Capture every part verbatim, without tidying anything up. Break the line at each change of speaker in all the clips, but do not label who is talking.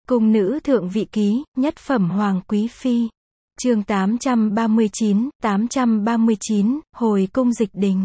Cung nữ thượng vị ký, nhất phẩm hoàng quý phi. Chương tám trăm ba mươi chín, tám trăm ba mươi chín, hồi cung dịch đình.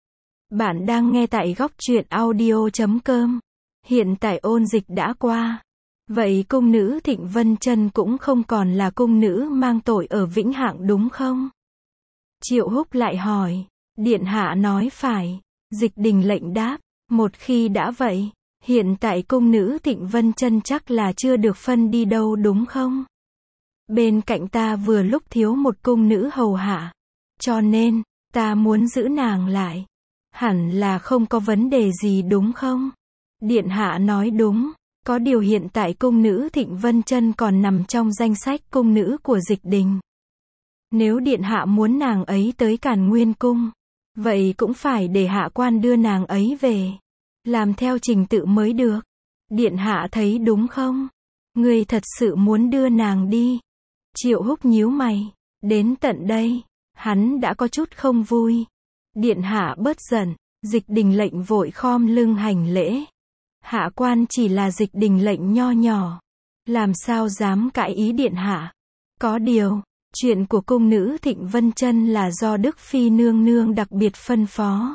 Bạn đang nghe tại góc truyện audio chấm com. Hiện tại ôn dịch đã qua. Vậy cung nữ Thịnh Vân Chân cũng không còn là cung nữ mang tội ở Vĩnh Hạng đúng không? Triệu Húc lại hỏi. Điện hạ nói phải. Dịch đình lệnh đáp. Một khi đã vậy, hiện tại cung nữ Thịnh Vân Chân chắc là chưa được phân đi đâu đúng không? Bên cạnh ta vừa lúc thiếu một cung nữ hầu hạ. Cho nên, ta muốn giữ nàng lại. Hẳn là không có vấn đề gì đúng không? Điện hạ nói đúng. Có điều hiện tại cung nữ Thịnh Vân Chân còn nằm trong danh sách cung nữ của dịch đình. Nếu điện hạ muốn nàng ấy tới Càn Nguyên cung, vậy cũng phải để hạ quan đưa nàng ấy về. Làm theo trình tự mới được. Điện hạ thấy đúng không? Ngươi thật sự muốn đưa nàng đi. Triệu Húc nhíu mày. Đến tận đây, hắn đã có chút không vui. Điện hạ bớt giận. Dịch đình lệnh vội khom lưng hành lễ. Hạ quan chỉ là dịch đình lệnh nho nhỏ. Làm sao dám cãi ý điện hạ. Có điều, chuyện của cung nữ Thịnh Vân Chân là do Đức Phi nương nương đặc biệt phân phó.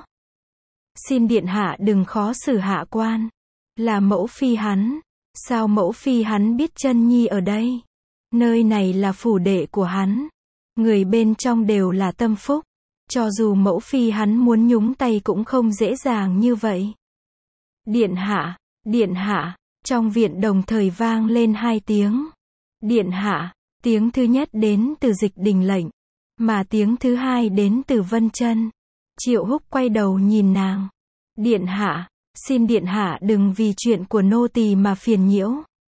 Xin điện hạ đừng khó xử hạ quan. Là mẫu phi hắn. Sao mẫu phi hắn biết Chân nhi ở đây? Nơi này là phủ đệ của hắn. Người bên trong đều là tâm phúc. Cho dù mẫu phi hắn muốn nhúng tay cũng không dễ dàng như vậy. Điện hạ, điện hạ, trong viện đồng thời vang lên hai tiếng. Điện hạ, tiếng thứ nhất đến từ dịch đình lệnh, mà tiếng thứ hai đến từ Vân Chân. Triệu Húc quay đầu nhìn nàng. Điện hạ, xin điện hạ đừng vì chuyện của nô tỳ mà phiền nhiễu.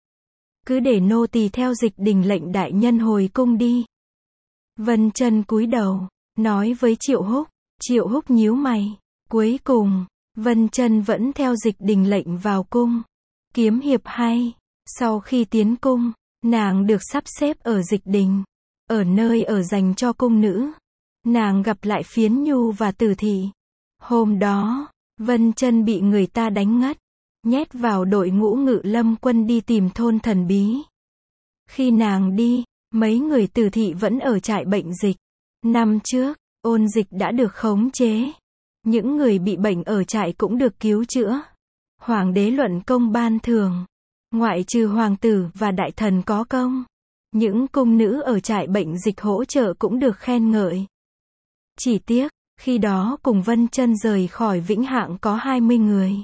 Cứ để nô tỳ theo dịch đình lệnh đại nhân hồi cung đi. Vân Chân cúi đầu, nói với Triệu Húc. Triệu Húc nhíu mày. Cuối cùng, Vân Chân vẫn theo dịch đình lệnh vào cung. Kiếm hiệp hay. Sau khi tiến cung, nàng được sắp xếp ở dịch đình. Ở nơi ở dành cho cung nữ. Nàng gặp lại Phiến Nhu và Tử Thị. Hôm đó, Vân Chân bị người ta đánh ngất. Nhét vào đội ngũ ngự lâm quân đi tìm thôn thần bí. Khi nàng đi, mấy người Tử Thị vẫn ở trại bệnh dịch. Năm trước, ôn dịch đã được khống chế. Những người bị bệnh ở trại cũng được cứu chữa. Hoàng đế luận công ban thưởng. Ngoại trừ hoàng tử và đại thần có công, những cung nữ ở trại bệnh dịch hỗ trợ cũng được khen ngợi. Chỉ tiếc, khi đó cùng Vân Chân rời khỏi Vĩnh Hạng có hai mươi người.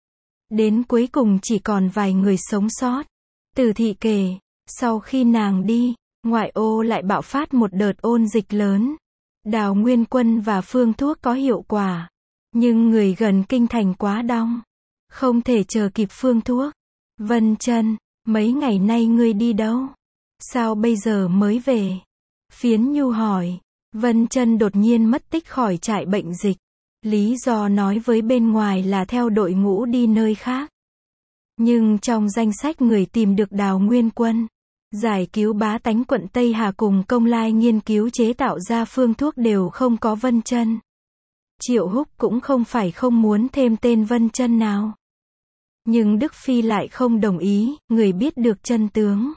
Đến cuối cùng chỉ còn vài người sống sót. Tử Thị kể, sau khi nàng đi, ngoại ô lại bạo phát một đợt ôn dịch lớn. Đào Nguyên Quân và phương thuốc có hiệu quả. Nhưng người gần kinh thành quá đông. Không thể chờ kịp phương thuốc. Vân Chân, mấy ngày nay ngươi đi đâu? Sao bây giờ mới về? Phiến Nhu hỏi. Vân Chân đột nhiên mất tích khỏi trại bệnh dịch. Lý do nói với bên ngoài là theo đội ngũ đi nơi khác. Nhưng trong danh sách người tìm được Đào Nguyên Quân, giải cứu bá tánh quận Tây Hà cùng Công Lai nghiên cứu chế tạo ra phương thuốc đều không có Vân Chân. Triệu Húc cũng không phải không muốn thêm tên Vân Chân nào. Nhưng Đức Phi lại không đồng ý, người biết được chân tướng.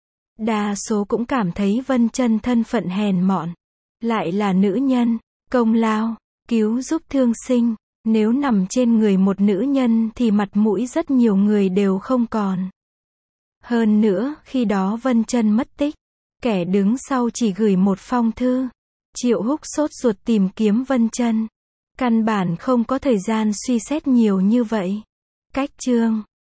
Đa số cũng cảm thấy Vân Chân thân phận hèn mọn. Lại là nữ nhân, công lao, cứu giúp thương sinh. Nếu nằm trên người một nữ nhân thì mặt mũi rất nhiều người đều không còn. Hơn nữa, khi đó Vân Chân mất tích. Kẻ đứng sau chỉ gửi một phong thư. Triệu Húc sốt ruột tìm kiếm Vân Chân. Căn bản không có thời gian suy xét nhiều như vậy. Cách chương